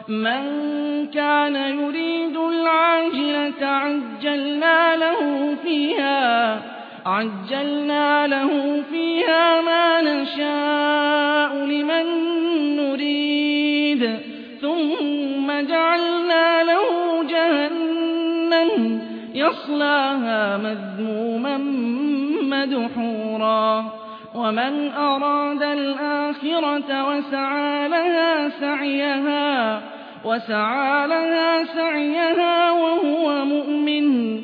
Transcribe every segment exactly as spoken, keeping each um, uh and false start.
مَن كَانَ يُرِيدُ الْعَاجِلَةَ عَجَّلْنَا لَهُ فِيهَا عَجَّلْنَا له فيها مَا نَشَاءُ لِمَن نُّرِيدُ ثُمَّ جَعَلْنَا لَهُ جَهَنَّمَ يَصْلَاهَا مَذْمُومًا مَّدْحُورًا وَمَنْ أَرَادَ الْآخِرَةَ وَسَعَىٰ لَهَا سَعْيَهَا وَسَعَىٰ لَهَا سَعْيَهَا وَهُوَ مُؤْمِنٌ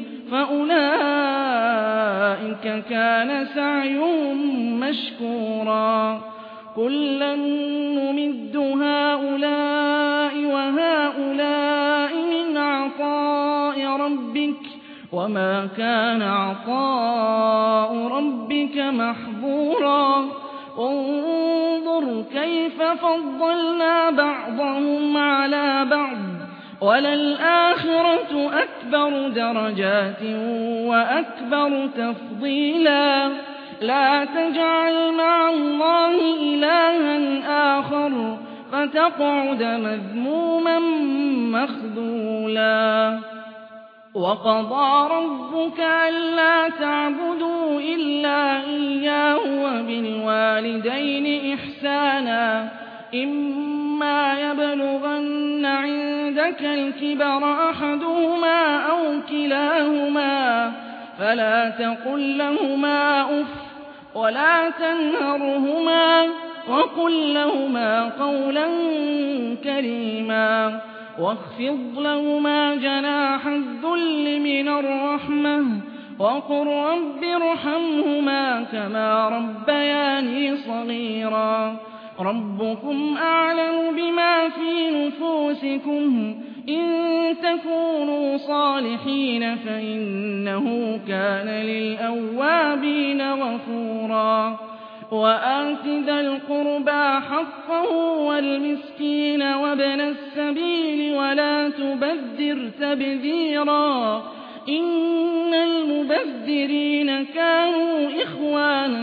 فَأُولَٰئِكَ كَانَ سَعْيُهُم مَّشْكُورًا كُلًّا نُّمِدُّ هَٰؤُلَاءِ وَهَٰؤُلَاءِ مِنْ عَطَاءِ رَبِّكَ وَمَا كَانَ عَطَاءُ رَبِّكَ مَحْظُورًا انظُرْ كَيْفَ فَضَّلْنَا بَعْضَهُمْ عَلَىٰ بَعْضٍ وَلَلْآخِرَةُ أَكْبَرُ دَرَجَاتٍ وَأَكْبَرُ تَفْضِيلًا لَا تَجْعَلْ مَعَ اللَّهِ إِلَٰهًا آخَرَ فَتَقْعُدَ مَذْمُومًا مَّخْذُولًا وَقَضَىٰ رَبُّكَ أَلَّا تَعْبُدُوا إِلَّا إِيَّاهُ وَبِالْوَالِدَيْنِ إِحْسَانًا إِمَّا يَبْلُغَنَّ عِندَكَ الْكِبَرَ أَحَدُهُمَا أَوْ كِلَاهُمَا فَلَا تَقُل لَّهُمَا أُفٍّ وَلَا تَنْهَرْهُمَا وَقُل لَّهُمَا قَوْلًا كَرِيمًا وَاخْفِضْ لَهُمَا جَنَاحَ الذُّلِّ مِنَ الرَّحْمَةِ وَقُل رَّبِّ ارْحَمْهُمَا كَمَا رَبَّيَانِي صَغِيرًا رَبُّكُمْ أَعْلَمُ بِمَا فِي نُفُوسِكُمْ إِن تَكُونُوا صَالِحِينَ فَإِنَّهُ كَانَ لِلْأَوَّابِينَ غَفُورًا وَآتِ ذَا الْقُرْبَىٰ حَقَّهُ وَالْمِسْكِينَ وَابْنَ السَّبِيلِ وَلَا تُبَذِّرْ تَبْذِيرًا إِنَّ الْمُبَذِّرِينَ كَانُوا إِخْوَانَ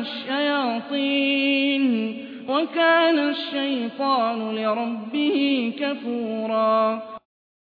الشَّيَاطِينِ وَكَانَ الشَّيْطَانُ لِرَبِّهِ كَفُورًا